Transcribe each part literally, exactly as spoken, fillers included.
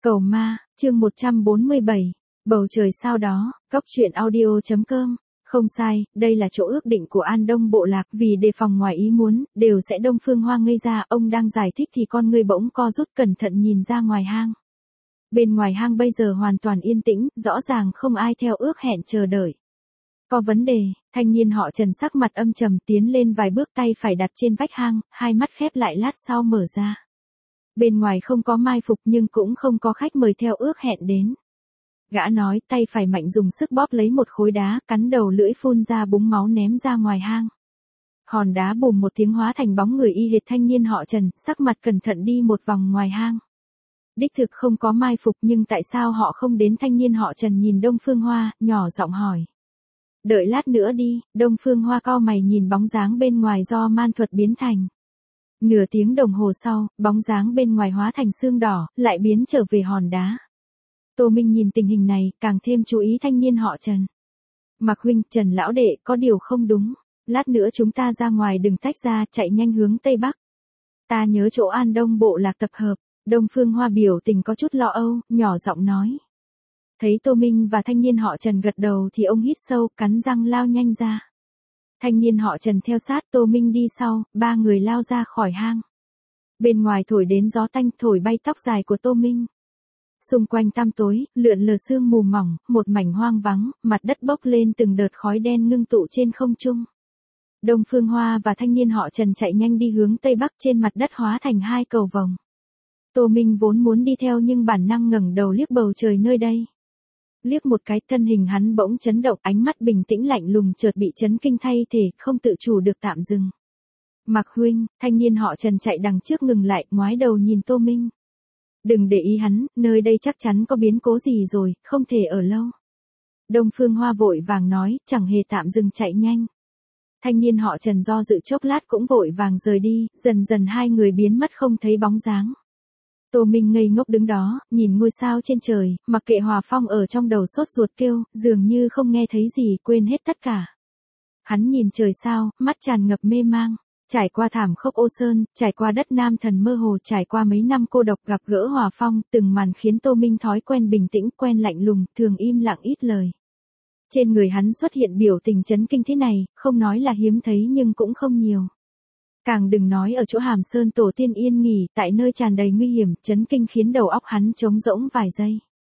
Cầu ma, chương một trăm bốn mươi bảy, bầu trời sao đó, cóc truyện audio chấm com. Không sai, đây là chỗ ước định của An Đông bộ lạc, vì đề phòng ngoài ý muốn, đều sẽ Đông Phương Hoa ngây ra, ông đang giải thích thì con ngươi bỗng co rút, cẩn thận nhìn ra ngoài hang. Bên ngoài hang bây giờ hoàn toàn yên tĩnh, rõ ràng không ai theo ước hẹn chờ đợi. Có vấn đề, thanh niên họ Trần sắc mặt âm trầm tiến lên vài bước, tay phải đặt trên vách hang, hai mắt khép lại lát sau mở ra. Bên ngoài không có mai phục nhưng cũng không có khách mời theo ước hẹn đến. Gã nói, tay phải mạnh dùng sức bóp lấy một khối đá, cắn đầu lưỡi phun ra búng máu ném ra ngoài hang. Hòn đá bùm một tiếng hóa thành bóng người y hệt thanh niên họ Trần, sắc mặt cẩn thận đi một vòng ngoài hang. Đích thực không có mai phục nhưng tại sao họ không đến? Thanh niên họ Trần nhìn Đông Phương Hoa, nhỏ giọng hỏi. Đợi lát nữa đi, Đông Phương Hoa cau mày nhìn bóng dáng bên ngoài do man thuật biến thành. Nửa tiếng đồng hồ sau, bóng dáng bên ngoài hóa thành xương đỏ, lại biến trở về hòn đá. Tô Minh nhìn tình hình này, càng thêm chú ý thanh niên họ Trần. Mạc huynh, Trần lão đệ, có điều không đúng. Lát nữa chúng ta ra ngoài đừng tách ra, chạy nhanh hướng Tây Bắc. Ta nhớ chỗ An Đông bộ lạc tập hợp. Đông Phương Hoa biểu tình có chút lo âu, nhỏ giọng nói. Thấy Tô Minh và thanh niên họ Trần gật đầu thì ông hít sâu, cắn răng lao nhanh ra. Thanh niên họ Trần theo sát, Tô Minh đi sau, ba người lao ra khỏi hang. Bên ngoài thổi đến gió tanh, thổi bay tóc dài của Tô Minh. Xung quanh tăm tối, lượn lờ sương mù mỏng, một mảnh hoang vắng, mặt đất bốc lên từng đợt khói đen ngưng tụ trên không trung. Đông Phương Hoa và thanh niên họ Trần chạy nhanh đi hướng Tây Bắc, trên mặt đất hóa thành hai cầu vồng. Tô Minh vốn muốn đi theo nhưng bản năng ngẩng đầu liếc bầu trời nơi đây. Liếc một cái, thân hình hắn bỗng chấn động, ánh mắt bình tĩnh lạnh lùng chợt bị chấn kinh thay thể, không tự chủ được tạm dừng. Mạc huynh, thanh niên họ Trần chạy đằng trước ngừng lại, ngoái đầu nhìn Tô Minh. Đừng để ý hắn, nơi đây chắc chắn có biến cố gì rồi, không thể ở lâu. Đông Phương Hoa vội vàng nói, chẳng hề tạm dừng chạy nhanh. Thanh niên họ Trần do dự chốc lát cũng vội vàng rời đi, dần dần hai người biến mất không thấy bóng dáng. Tô Minh ngây ngốc đứng đó, nhìn ngôi sao trên trời, mặc kệ Hòa Phong ở trong đầu sốt ruột kêu, dường như không nghe thấy gì, quên hết tất cả. Hắn nhìn trời sao, mắt tràn ngập mê mang, trải qua thảm khốc Ô Sơn, trải qua đất Nam Thần mơ hồ, trải qua mấy năm cô độc gặp gỡ Hòa Phong, từng màn khiến Tô Minh thói quen bình tĩnh, quen lạnh lùng, thường im lặng ít lời. Trên người hắn xuất hiện biểu tình chấn kinh thế này, không nói là hiếm thấy nhưng cũng không nhiều. Càng đừng nói ở chỗ Hàm Sơn tổ tiên yên nghỉ, tại nơi tràn đầy nguy hiểm, chấn kinh khiến đầu óc hắn trống rỗng vài giây.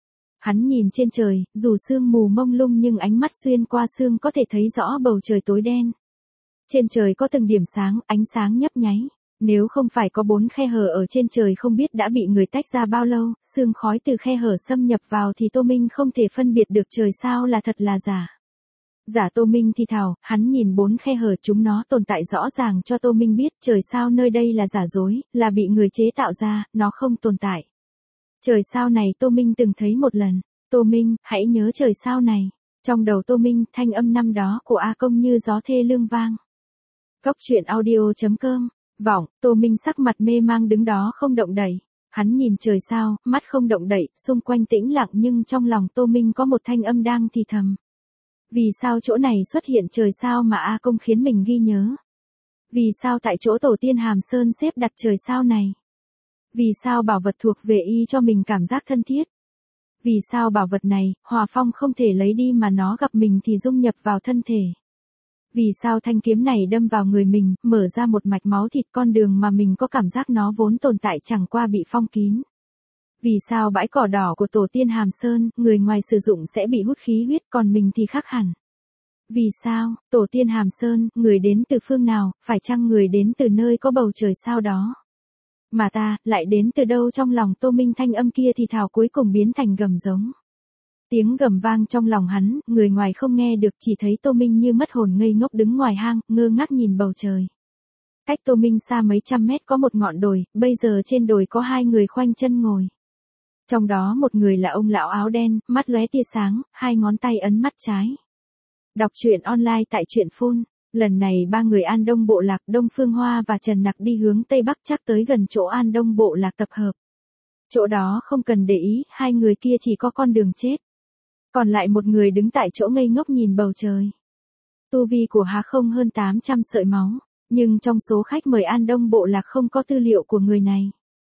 Hắn nhìn trên trời, dù sương mù mông lung nhưng ánh mắt xuyên qua sương có thể thấy rõ bầu trời tối đen. Trên trời có từng điểm sáng, ánh sáng nhấp nháy. Nếu không phải có bốn khe hở ở trên trời không biết đã bị người tách ra bao lâu, sương khói từ khe hở xâm nhập vào thì Tô Minh không thể phân biệt được trời sao là thật là giả. Giả Tô Minh thì thào, hắn nhìn bốn khe hở chúng nó tồn tại rõ ràng cho Tô Minh biết trời sao nơi đây là giả dối, là bị người chế tạo ra, nó không tồn tại. Trời sao này Tô Minh từng thấy một lần. Tô Minh, hãy nhớ trời sao này. Trong đầu Tô Minh, thanh âm năm đó của A Công như gió thê lương vang. Cóc truyện audio chấm com. Vọng, Tô Minh sắc mặt mê mang đứng đó không động đậy. Hắn nhìn trời sao, mắt không động đậy, xung quanh tĩnh lặng nhưng trong lòng Tô Minh có một thanh âm đang thì thầm. Vì sao chỗ này xuất hiện trời sao mà A Công khiến mình ghi nhớ? Vì sao tại chỗ tổ tiên Hàm Sơn xếp đặt trời sao này? Vì sao bảo vật thuộc về y cho mình cảm giác thân thiết? Vì sao bảo vật này, Hòa Phong không thể lấy đi mà nó gặp mình thì dung nhập vào thân thể? Vì sao thanh kiếm này đâm vào người mình, mở ra một mạch máu thịt, con đường mà mình có cảm giác nó vốn tồn tại chẳng qua bị phong kín? Vì sao bãi cỏ đỏ của tổ tiên Hàm Sơn, người ngoài sử dụng sẽ bị hút khí huyết còn mình thì khác hẳn? Vì sao, tổ tiên Hàm Sơn, người đến từ phương nào, phải chăng người đến từ nơi có bầu trời sao đó? Mà ta, lại đến từ đâu? Trong lòng Tô Minh thanh âm kia thì thào cuối cùng biến thành gầm giống. Tiếng gầm vang trong lòng hắn, người ngoài không nghe được, chỉ thấy Tô Minh như mất hồn ngây ngốc đứng ngoài hang, ngơ ngác nhìn bầu trời. Cách Tô Minh xa mấy trăm mét có một ngọn đồi, bây giờ trên đồi có hai người khoanh chân ngồi. Trong đó một người là ông lão áo đen, mắt lóe tia sáng, hai ngón tay ấn mắt trái. Đọc truyện online tại truyện phun. Lần này ba người An Đông bộ lạc, Đông Phương Hoa và Trần Nặc đi hướng Tây Bắc, chắc tới gần chỗ An Đông bộ lạc tập hợp. Chỗ đó không cần để ý, hai người kia chỉ có con đường chết. Còn lại một người đứng tại chỗ ngây ngốc nhìn bầu trời. Tu vi của hắn không hơn tám trăm sợi máu, nhưng trong số khách mời An Đông bộ lạc không có tư liệu của người này.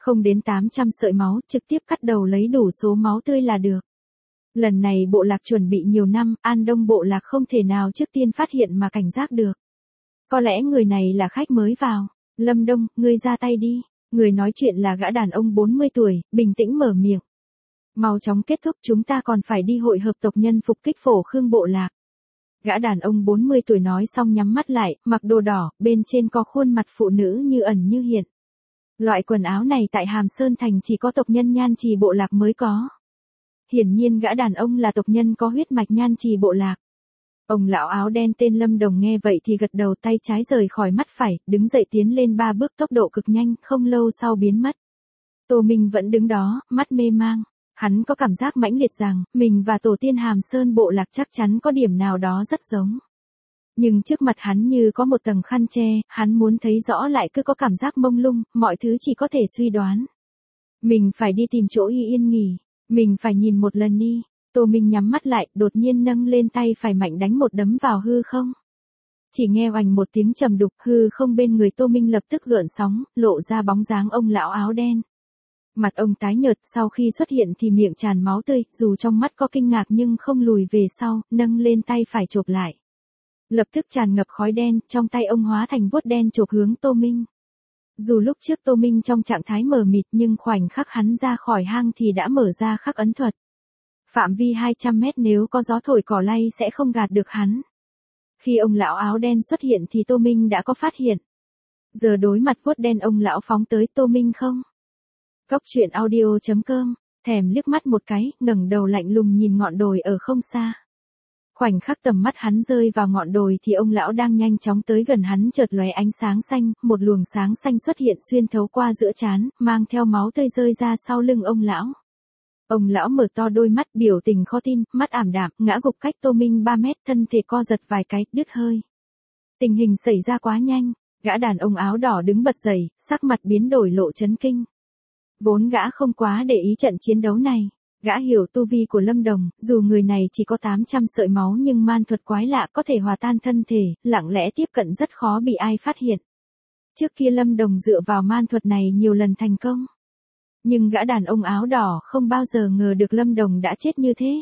Không đến tám trăm sợi máu, trực tiếp cắt đầu lấy đủ số máu tươi là được. Lần này bộ lạc chuẩn bị nhiều năm, An Đông bộ lạc không thể nào trước tiên phát hiện mà cảnh giác được. Có lẽ người này là khách mới vào. Lâm Đông, ngươi ra tay đi. Người nói chuyện là gã đàn ông bốn mươi tuổi, bình tĩnh mở miệng. Mau chóng kết thúc, chúng ta còn phải đi hội hợp tộc nhân phục kích Phổ Khương bộ lạc. Gã đàn ông bốn mươi tuổi nói xong nhắm mắt lại, mặc đồ đỏ, bên trên có khuôn mặt phụ nữ như ẩn như hiện. Loại quần áo này tại Hàm Sơn Thành chỉ có tộc nhân Nhan Trì bộ lạc mới có. Hiển nhiên gã đàn ông là tộc nhân có huyết mạch Nhan Trì bộ lạc. Ông lão áo đen tên Lâm Đồng nghe vậy thì gật đầu, tay trái rời khỏi mắt phải, đứng dậy tiến lên ba bước, tốc độ cực nhanh, không lâu sau biến mất. Tô Minh vẫn đứng đó, mắt mê mang. Hắn có cảm giác mãnh liệt rằng, mình và tổ tiên Hàm Sơn bộ lạc chắc chắn có điểm nào đó rất giống. Nhưng trước mặt hắn như có một tầng khăn che, hắn muốn thấy rõ lại cứ có cảm giác mông lung, mọi thứ chỉ có thể suy đoán. Mình phải đi tìm chỗ yên nghỉ, mình phải nhìn một lần đi. Tô Minh nhắm mắt lại, đột nhiên nâng lên tay phải mạnh đánh một đấm vào hư không. Chỉ nghe oành một tiếng trầm đục, hư không bên người Tô Minh lập tức gợn sóng, lộ ra bóng dáng ông lão áo đen. Mặt ông tái nhợt, sau khi xuất hiện thì miệng tràn máu tươi, dù trong mắt có kinh ngạc nhưng không lùi về sau, nâng lên tay phải chộp lại. Lập tức tràn ngập khói đen, trong tay ông hóa thành vuốt đen chộp hướng Tô Minh. Dù lúc trước Tô Minh trong trạng thái mờ mịt nhưng khoảnh khắc hắn ra khỏi hang thì đã mở ra khắc ấn thuật. Phạm vi hai trăm mét nếu có gió thổi cỏ lay sẽ không gạt được hắn. Khi ông lão áo đen xuất hiện thì Tô Minh đã có phát hiện. Giờ đối mặt vuốt đen ông lão phóng tới Tô Minh không. Cốc truyện audio chấm com, thèm liếc mắt một cái, ngẩng đầu lạnh lùng nhìn ngọn đồi ở không xa. Khoảnh khắc tầm mắt hắn rơi vào ngọn đồi thì ông lão đang nhanh chóng tới gần hắn, chợt lóe ánh sáng xanh, một luồng sáng xanh xuất hiện xuyên thấu qua giữa trán, mang theo máu tươi rơi ra sau lưng ông lão. Ông lão mở to đôi mắt, biểu tình khó tin, mắt ảm đạm, ngã gục cách Tô Minh ba mét, thân thể co giật vài cái, đứt hơi. Tình hình xảy ra quá nhanh, gã đàn ông áo đỏ đứng bật dậy, sắc mặt biến đổi lộ chấn kinh. Vốn gã không quá để ý trận chiến đấu này, gã hiểu tu vi của Lâm Đồng, dù người này chỉ có tám trăm sợi máu nhưng man thuật quái lạ có thể hòa tan thân thể, lặng lẽ tiếp cận rất khó bị ai phát hiện. Trước kia Lâm Đồng dựa vào man thuật này nhiều lần thành công. Nhưng gã đàn ông áo đỏ không bao giờ ngờ được Lâm Đồng đã chết như thế.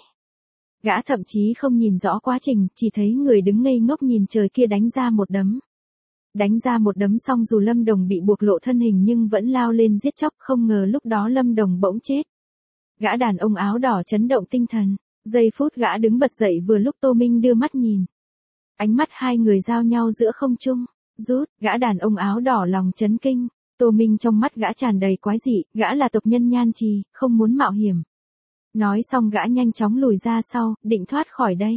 Gã thậm chí không nhìn rõ quá trình, chỉ thấy người đứng ngây ngốc nhìn trời kia đánh ra một đấm. Đánh ra một đấm xong dù Lâm Đồng bị buộc lộ thân hình nhưng vẫn lao lên giết chóc, không ngờ lúc đó Lâm Đồng bỗng chết. Gã đàn ông áo đỏ chấn động tinh thần, giây phút gã đứng bật dậy vừa lúc Tô Minh đưa mắt nhìn. Ánh mắt hai người giao nhau giữa không trung, rút, gã đàn ông áo đỏ lòng chấn kinh. Tô Minh trong mắt gã tràn đầy quái dị, gã là tộc nhân Nhan Trì, không muốn mạo hiểm. Nói xong gã nhanh chóng lùi ra sau, định thoát khỏi đây.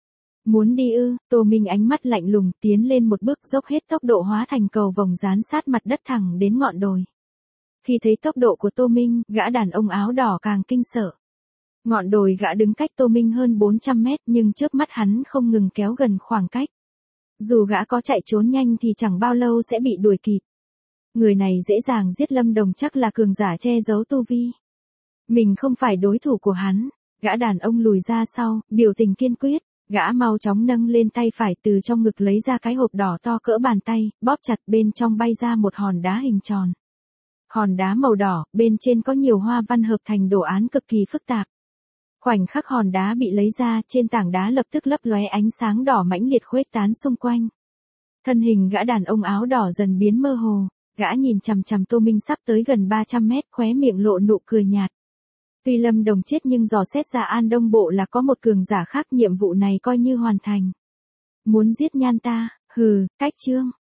Muốn đi ư? Tô Minh ánh mắt lạnh lùng, tiến lên một bước, dốc hết tốc độ hóa thành cầu vồng dán sát mặt đất thẳng đến ngọn đồi. Khi thấy tốc độ của Tô Minh, gã đàn ông áo đỏ càng kinh sợ. Ngọn đồi gã đứng cách Tô Minh hơn bốn trăm mét nhưng trước mắt hắn không ngừng kéo gần khoảng cách. Dù gã có chạy trốn nhanh thì chẳng bao lâu sẽ bị đuổi kịp. Người này dễ dàng giết Lâm Đồng, chắc là cường giả che giấu tu vi. Mình không phải đối thủ của hắn. Gã đàn ông lùi ra sau, biểu tình kiên quyết. Gã mau chóng nâng lên tay phải, từ trong ngực lấy ra cái hộp đỏ to cỡ bàn tay, bóp chặt, bên trong bay ra một hòn đá hình tròn. Hòn đá màu đỏ, bên trên có nhiều hoa văn hợp thành đồ án cực kỳ phức tạp. Khoảnh khắc hòn đá bị lấy ra, trên tảng đá lập tức lấp lóe ánh sáng đỏ mãnh liệt khuếch tán xung quanh. Thân hình gã đàn ông áo đỏ dần biến mơ hồ. Gã nhìn chằm chằm Tô Minh sắp tới gần ba trăm mét, khóe miệng lộ nụ cười nhạt. Tuy Lâm Đồng chết nhưng dò xét ra An Đông bộ là có một cường giả khác, nhiệm vụ này coi như hoàn thành. Muốn giết Nhan ta, hừ, cách chương.